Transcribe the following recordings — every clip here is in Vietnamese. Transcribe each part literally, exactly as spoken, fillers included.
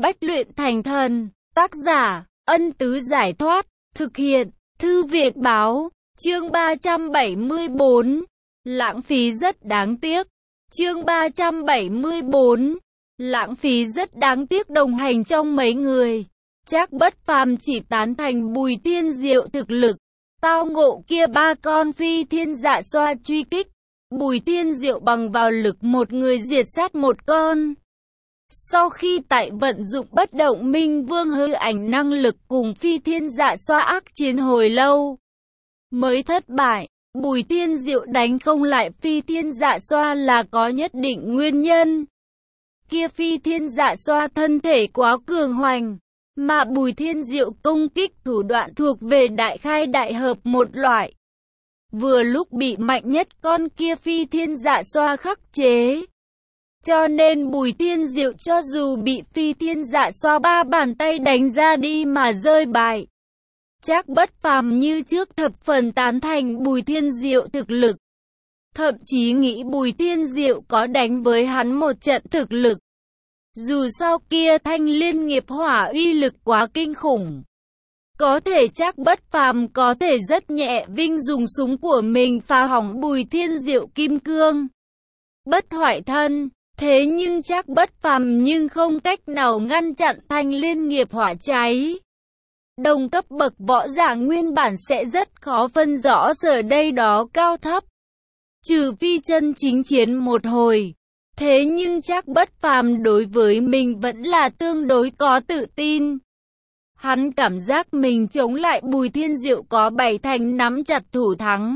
Bách luyện thành thần. Tác giả, Ân Tứ Giải Thoát. Thực hiện, Thư Việt Báo. Chương ba trăm bảy mươi bốn. Lãng phí rất đáng tiếc. Chương ba trăm bảy mươi bốn. Lãng phí rất đáng tiếc. Đồng hành trong mấy người, Trác Bất Phàm chỉ tán thành Bùi Thiên Diệu thực lực. Tao ngộ kia ba con phi thiên dạ xoa truy kích. Bùi Thiên Diệu bằng vào lực một người diệt sát một con. Sau khi tại vận dụng bất động minh vương hư ảnh năng lực cùng phi thiên dạ xoa ác chiến hồi lâu, mới thất bại. Bùi Thiên Diệu đánh không lại phi thiên dạ xoa là có nhất định nguyên nhân. Kia phi thiên dạ xoa thân thể quá cường hoành, mà Bùi Thiên Diệu công kích thủ đoạn thuộc về đại khai đại hợp một loại. Vừa lúc bị mạnh nhất con kia phi thiên dạ xoa khắc chế. Cho nên Bùi Thiên Diệu cho dù bị phi thiên dạ xoa ba bàn tay đánh ra đi mà rơi bại. Trác Bất Phàm như trước thập phần tán thành Bùi Thiên Diệu thực lực. Thậm chí nghĩ Bùi Thiên Diệu có đánh với hắn một trận thực lực. Dù sao kia thanh liên nghiệp hỏa uy lực quá kinh khủng. Có thể Trác Bất Phàm có thể rất nhẹ vinh dùng súng của mình phá hỏng Bùi Thiên Diệu kim cương bất hoại thân. Thế nhưng Trác Bất Phàm nhưng không cách nào ngăn chặn thanh liên nghiệp hỏa cháy. Đồng cấp bậc võ giả nguyên bản sẽ rất khó phân rõ sở đây đó cao thấp. Trừ phi chân chính chiến một hồi. Thế nhưng Trác Bất Phàm đối với mình vẫn là tương đối có tự tin. Hắn cảm giác mình chống lại Bùi Thiên Diệu có bảy thành nắm chặt thủ thắng.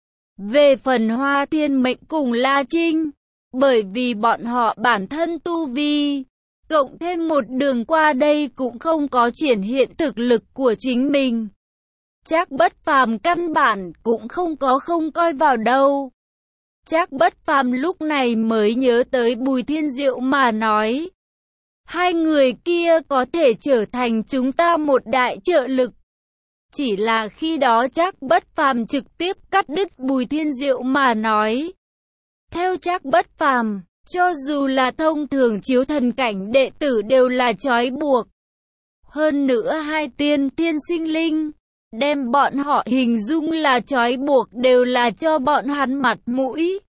Về phần Hoa Thiên Mệnh cùng La Trinh, bởi vì bọn họ bản thân tu vi, cộng thêm một đường qua đây cũng không có triển hiện thực lực của chính mình. Trác Bất Phàm căn bản cũng không có không coi vào đâu. Trác Bất Phàm lúc này mới nhớ tới Bùi Thiên Diệu mà nói. Hai người kia có thể trở thành chúng ta một đại trợ lực. Chỉ là khi đó Trác Bất Phàm trực tiếp cắt đứt Bùi Thiên Diệu mà nói. Theo Trác Bất Phàm, cho dù là thông thường chiếu thần cảnh đệ tử đều là trói buộc. Hơn nữa hai tiên thiên sinh linh, đem bọn họ hình dung là trói buộc đều là cho bọn hắn mặt mũi.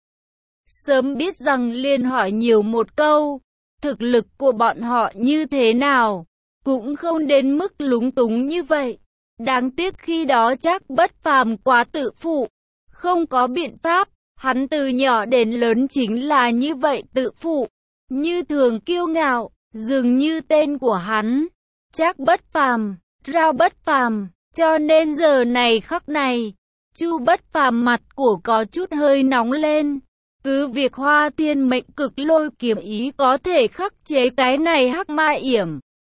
Sớm biết rằng liền hỏi nhiều một câu, thực lực của bọn họ như thế nào, cũng không đến mức lúng túng như vậy. Đáng tiếc khi đó Trác Bất Phàm quá tự phụ, không có biện pháp. Hắn từ nhỏ đến lớn chính là như vậy tự phụ, như thường kiêu ngạo, dường như tên của hắn, Trác Bất Phàm, Rao Bất Phàm, cho nên giờ này khắc này, Chu Bất Phàm mặt của có chút hơi nóng lên. Cứ việc Hoa Thiên Mệnh cực lôi kiếm ý có thể khắc chế cái này hắc ma yểm.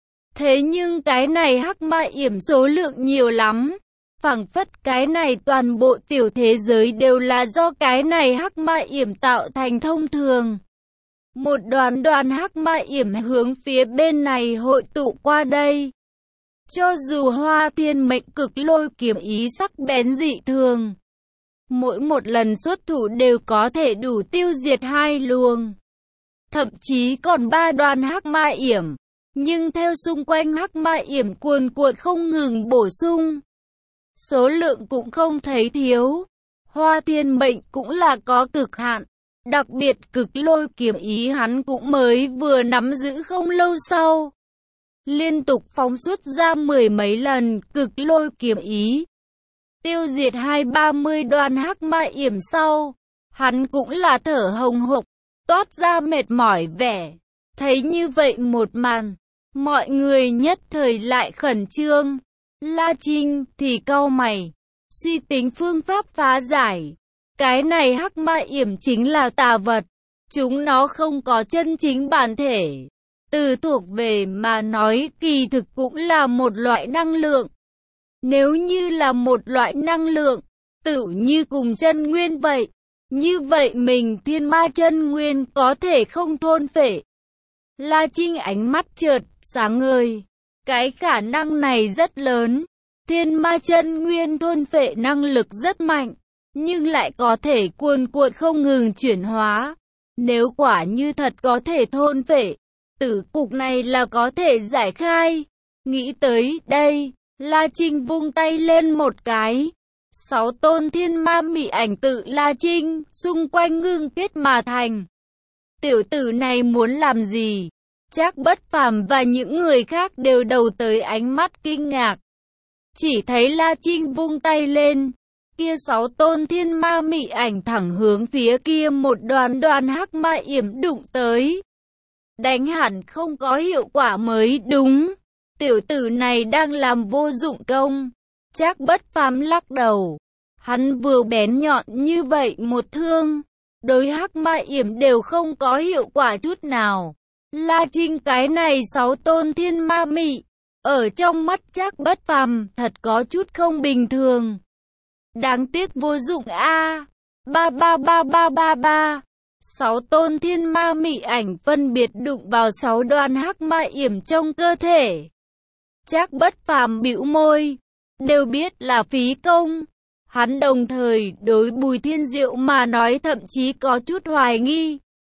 Thế nhưng cái này hắc ma yểm số lượng nhiều lắm. Phảng phất cái này toàn bộ tiểu thế giới đều là do cái này hắc ma yểm tạo thành thông thường. Một đoàn đoàn hắc ma yểm hướng phía bên này hội tụ qua đây. Cho dù Hoa Thiên Mệnh cực lôi kiếm ý sắc bén dị thường, mỗi một lần xuất thủ đều có thể đủ tiêu diệt hai luồng, thậm chí còn ba đoàn hắc ma yểm. Nhưng theo xung quanh hắc ma yểm cuồn cuộn không ngừng bổ sung, số lượng cũng không thấy thiếu. Hoa Thiên Mệnh cũng là có cực hạn. Đặc biệt cực lôi kiếm ý hắn cũng mới vừa nắm giữ không lâu sau. Liên tục phóng xuất ra mười mấy lần cực lôi kiếm ý. Tiêu diệt hai ba mươi đoàn hắc ma yểm sau. Hắn cũng là thở hồng hộc, toát ra mệt mỏi vẻ. Thấy như vậy một màn, mọi người nhất thời lại khẩn trương. La Trinh thì cau mày, suy tính phương pháp phá giải. Cái này hắc ma yểm chính là tà vật, chúng nó không có chân chính bản thể. Từ thuộc về mà nói kỳ thực cũng là một loại năng lượng. Nếu như là một loại năng lượng, tựu như cùng chân nguyên vậy, như vậy mình thiên ma chân nguyên có thể không thôn phệ. La Trinh ánh mắt chợt sáng ngời. Cái khả năng này rất lớn. Thiên ma chân nguyên thôn phệ năng lực rất mạnh, nhưng lại có thể cuồn cuộn không ngừng chuyển hóa. Nếu quả như thật có thể thôn phệ, tử cục này là có thể giải khai. Nghĩ tới đây, La Trinh vung tay lên một cái. Sáu tôn thiên ma mị ảnh tự La Trinh, xung quanh ngưng kết mà thành. Tiểu tử này muốn làm gì? Trác Bất Phàm và những người khác đều đầu tới ánh mắt kinh ngạc. Chỉ thấy La Trinh vung tay lên, kia sáu tôn thiên ma mị ảnh thẳng hướng phía kia một đoàn đoàn hắc ma yểm đụng tới. Đánh hẳn không có hiệu quả mới đúng. Tiểu tử này đang làm vô dụng công. Trác Bất Phàm lắc đầu. Hắn vừa bén nhọn như vậy một thương, đối hắc ma yểm đều không có hiệu quả chút nào. La Trinh cái này sáu tôn thiên ma mị, ở trong mắt Trác Bất Phàm thật có chút không bình thường. Đáng tiếc vô dụng a. Ba ba ba ba ba ba. Sáu tôn thiên ma mị ảnh phân biệt đụng vào sáu đoàn hắc ma yểm trong cơ thể. Trác Bất Phàm bĩu môi, đều biết là phí công. Hắn đồng thời đối Bùi Thiên Diệu mà nói thậm chí có chút hoài nghi.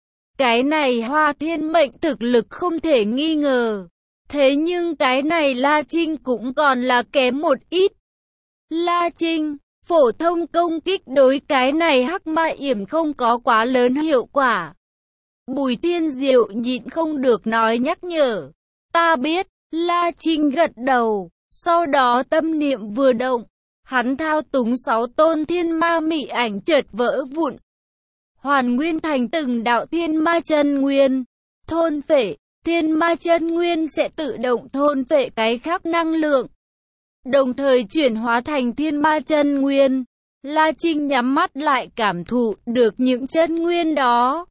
Cái này Hoa Thiên Mệnh thực lực không thể nghi ngờ. Thế nhưng cái này La Trinh cũng còn là kém một ít. La Trinh, phổ thông công kích đối cái này hắc ma yểm không có quá lớn hiệu quả. Bùi Thiên Diệu nhịn không được nói nhắc nhở. Ta biết, La Trinh gật đầu, sau đó tâm niệm vừa động. Hắn thao túng sáu tôn thiên ma mị ảnh chợt vỡ vụn. Hoàn nguyên thành từng đạo thiên ma chân nguyên. Thôn phệ, thiên ma chân nguyên sẽ tự động thôn phệ cái khác năng lượng. Đồng thời chuyển hóa thành thiên ma chân nguyên. La Trinh nhắm mắt lại cảm thụ được những chân nguyên đó.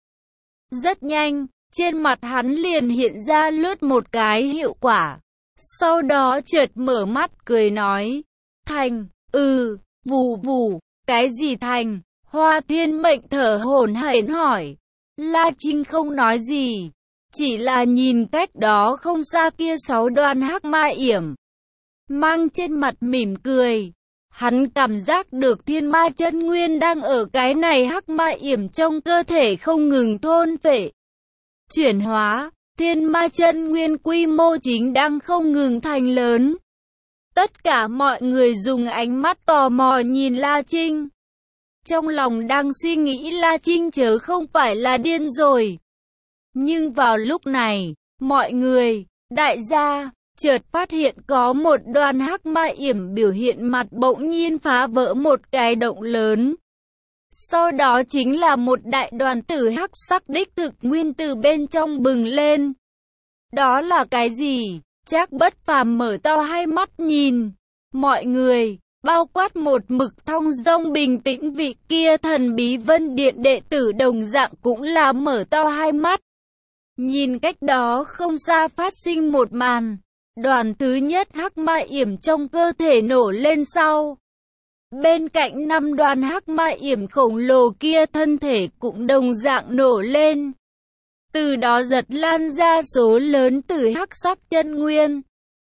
Rất nhanh, trên mặt hắn liền hiện ra lướt một cái hiệu quả. Sau đó chợt mở mắt cười nói. Thành. Ừ, vù vù, cái gì thành? Hoa Thiên Mệnh thở hổn hển hỏi. La Trinh không nói gì, chỉ là nhìn cách đó không xa kia sáu đoàn hắc ma yểm. Mang trên mặt mỉm cười. Hắn cảm giác được thiên ma chân nguyên đang ở cái này hắc ma yểm trong cơ thể không ngừng thôn phệ. Chuyển hóa, thiên ma chân nguyên quy mô chính đang không ngừng thành lớn. Tất cả mọi người dùng ánh mắt tò mò nhìn La Trinh. Trong lòng đang suy nghĩ La Trinh chớ không phải là điên rồi. Nhưng vào lúc này, mọi người, đại gia, chợt phát hiện có một đoàn hắc ma yểm biểu hiện mặt bỗng nhiên phá vỡ một cái động lớn. Sau đó chính là một đại đoàn tử hắc sắc đích thực nguyên từ bên trong bừng lên. Đó là cái gì? Trác Bất Phàm mở to hai mắt nhìn. Mọi người, bao quát một mực thong dong bình tĩnh vị kia thần bí Vân Điện đệ tử đồng dạng cũng là mở to hai mắt. Nhìn cách đó không xa phát sinh một màn. Đoàn thứ nhất hắc ma yểm trong cơ thể nổ lên sau. Bên cạnh năm đoàn hắc ma yểm khổng lồ kia thân thể cũng đồng dạng nổ lên. Từ đó giật lan ra số lớn từ hắc sắc chân nguyên.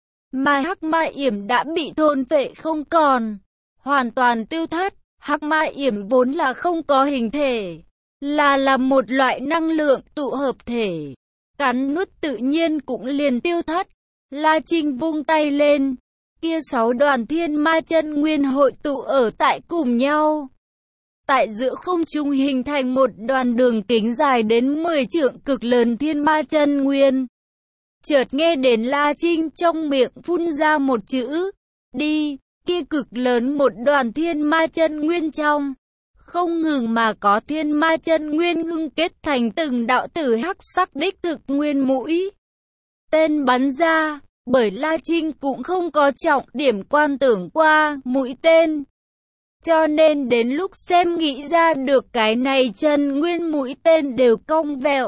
Mà hắc ma yểm đã bị thôn phệ không còn, hoàn toàn tiêu thất. Hắc ma yểm vốn là không có hình thể, là là một loại năng lượng tụ hợp thể. Cắn nuốt tự nhiên cũng liền tiêu thất. La Trinh vung tay lên, kia sáu đoàn thiên ma chân nguyên hội tụ ở tại cùng nhau. Tại giữa không trung hình thành một đoàn đường kính dài đến mười trượng cực lớn thiên ma chân nguyên. Chợt nghe đến La Trinh trong miệng phun ra một chữ, đi, kia cực lớn một đoàn thiên ma chân nguyên trong. Không ngừng mà có thiên ma chân nguyên ngưng kết thành từng đạo tử hắc sắc đích thực nguyên mũi. Tên bắn ra, bởi La Trinh cũng không có trọng điểm quan tưởng qua mũi tên. Cho nên đến lúc xem nghĩ ra được cái này chân nguyên mũi tên đều cong vẹo.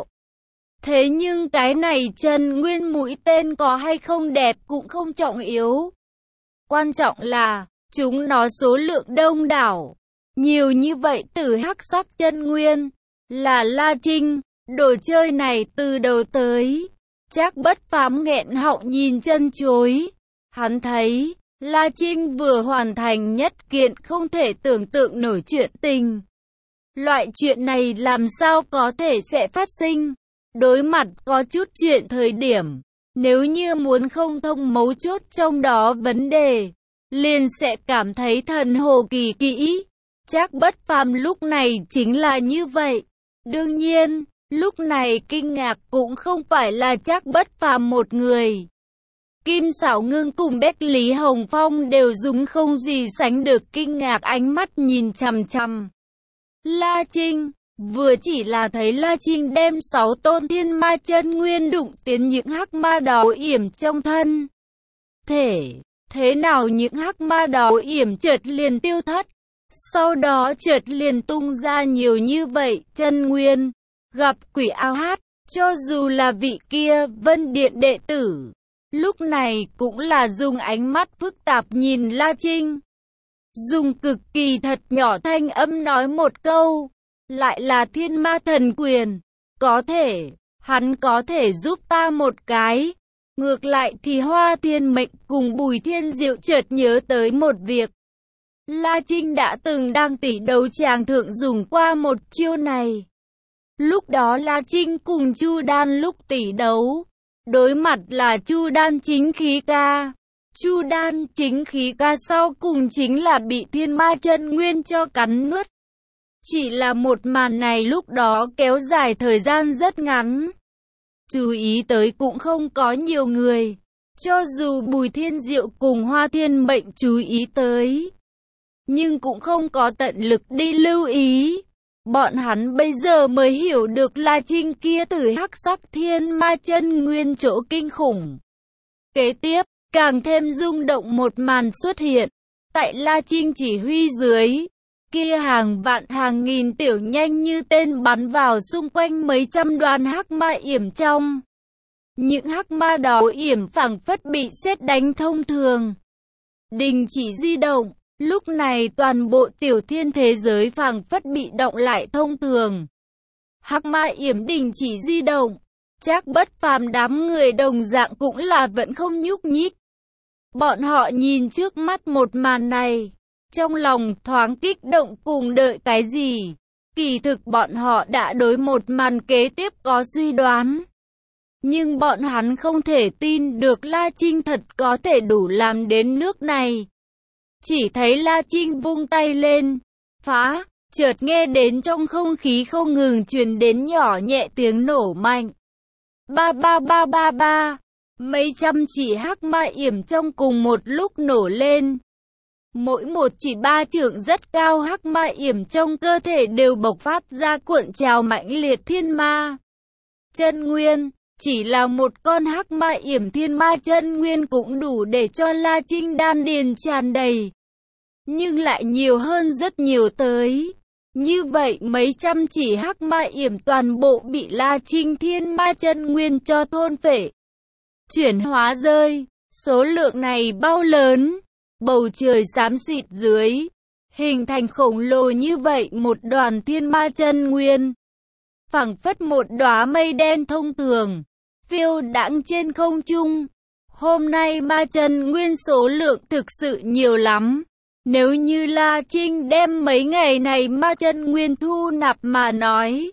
Thế nhưng cái này chân nguyên mũi tên có hay không đẹp cũng không trọng yếu. Quan trọng là, chúng nó số lượng đông đảo. Nhiều như vậy từ hắc sắc chân nguyên, là La Trinh, đồ chơi này từ đầu tới. Trác Bất Phàm nghẹn họng nhìn chân chối. Hắn thấy, La Trinh vừa hoàn thành nhất kiện không thể tưởng tượng nổi chuyện tình. Loại chuyện này làm sao có thể sẽ phát sinh. Đối mặt có chút chuyện thời điểm, nếu như muốn không thông mấu chốt trong đó vấn đề, liền sẽ cảm thấy thần hồ kỳ kỹ. Trác Bất Phàm lúc này chính là như vậy. Đương nhiên, lúc này kinh ngạc cũng không phải là Trác Bất Phàm một người. Kim Sảo Ngưng cùng Bách Lý Hồng Phong đều dùng không gì sánh được kinh ngạc ánh mắt nhìn chằm chằm La Trinh. Vừa chỉ là thấy La Trinh đem sáu tôn thiên ma chân nguyên đụng tiến những hắc ma đó yểm trong thân thể. Thế nào những hắc ma đó yểm chợt liền tiêu thất. Sau đó chợt liền tung ra nhiều như vậy chân nguyên. Gặp quỷ ao hát, cho dù là vị kia Vân Điện đệ tử, lúc này cũng là dùng ánh mắt phức tạp nhìn La Trinh. Dùng cực kỳ thật nhỏ thanh âm nói một câu. Lại là thiên ma thần quyền. Có thể, hắn có thể giúp ta một cái. Ngược lại thì Hoa Thiên Mệnh cùng Bùi Thiên Diệu chợt nhớ tới một việc. La Trinh đã từng đang tỷ đấu tràng thượng dùng qua một chiêu này. Lúc đó La Trinh cùng Chu Đan lúc tỷ đấu, đối mặt là Chu Đan chính khí ca. Chu Đan chính khí ca sau cùng chính là bị thiên ma chân nguyên cho cắn nuốt. Chỉ là một màn này lúc đó kéo dài thời gian rất ngắn. Chú ý tới cũng không có nhiều người. Cho dù Bùi Thiên Diệu cùng Hoa Thiên Mệnh chú ý tới, nhưng cũng không có tận lực đi lưu ý. Bọn hắn bây giờ mới hiểu được La Trinh kia từ hắc sắc thiên ma chân nguyên chỗ kinh khủng. Kế tiếp, càng thêm rung động một màn xuất hiện. Tại La Trinh chỉ huy dưới, kia hàng vạn hàng nghìn tiểu nhanh như tên bắn vào xung quanh mấy trăm đoàn hắc ma yểm trong. Những hắc ma đó yểm phảng phất bị sét đánh thông thường, đình chỉ di động. Lúc này toàn bộ tiểu thiên thế giới phảng phất bị động lại thông thường. Hắc ma yểm đình chỉ di động. Trác Bất Phàm đám người đồng dạng cũng là vẫn không nhúc nhích. Bọn họ nhìn trước mắt một màn này, trong lòng thoáng kích động cùng đợi cái gì. Kỳ thực bọn họ đã đối một màn kế tiếp có suy đoán. Nhưng bọn hắn không thể tin được La Trinh thật có thể đủ làm đến nước này. Chỉ thấy La Trinh vung tay lên, phá, chợt nghe đến trong không khí không ngừng truyền đến nhỏ nhẹ tiếng nổ mạnh. Ba ba ba ba ba, mấy trăm chỉ hắc ma yểm trong cùng một lúc nổ lên. Mỗi một chỉ ba trượng rất cao hắc ma yểm trong cơ thể đều bộc phát ra cuộn trào mãnh liệt thiên ma chân nguyên. Chỉ là một con hắc ma yểm thiên ma chân nguyên cũng đủ để cho La Trinh đan điền tràn đầy. Nhưng lại nhiều hơn rất nhiều tới. Như vậy mấy trăm chỉ hắc ma yểm toàn bộ bị La Trinh thiên ma chân nguyên cho thôn phệ, chuyển hóa rơi. Số lượng này bao lớn, bầu trời xám xịt dưới, hình thành khổng lồ như vậy một đoàn thiên ma chân nguyên. Phảng phất một đóa mây đen thông thường, phiêu đãng trên không trung. Hôm nay ma chân nguyên số lượng thực sự nhiều lắm. Nếu như La Trinh đem mấy ngày này ma chân nguyên thu nạp mà nói,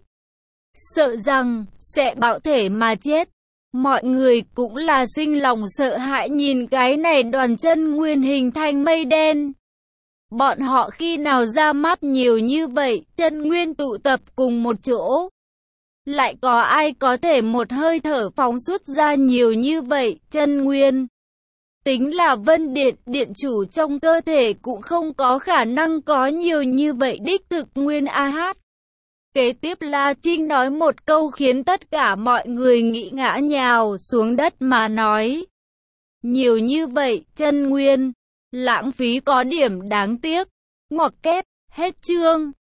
sợ rằng sẽ bạo thể mà chết. Mọi người cũng là sinh lòng sợ hãi nhìn cái này đoàn chân nguyên hình thành mây đen. Bọn họ khi nào ra mắt nhiều như vậy, chân nguyên tụ tập cùng một chỗ. Lại có ai có thể một hơi thở phóng xuất ra nhiều như vậy, chân nguyên. Tính là Vân Điện điện chủ trong cơ thể cũng không có khả năng có nhiều như vậy đích thực nguyên a hát. Kế tiếp La Trinh nói một câu khiến tất cả mọi người nghĩ ngã nhào xuống đất mà nói. Nhiều như vậy, chân nguyên, lãng phí có điểm đáng tiếc. Ngoặc kép, hết chương.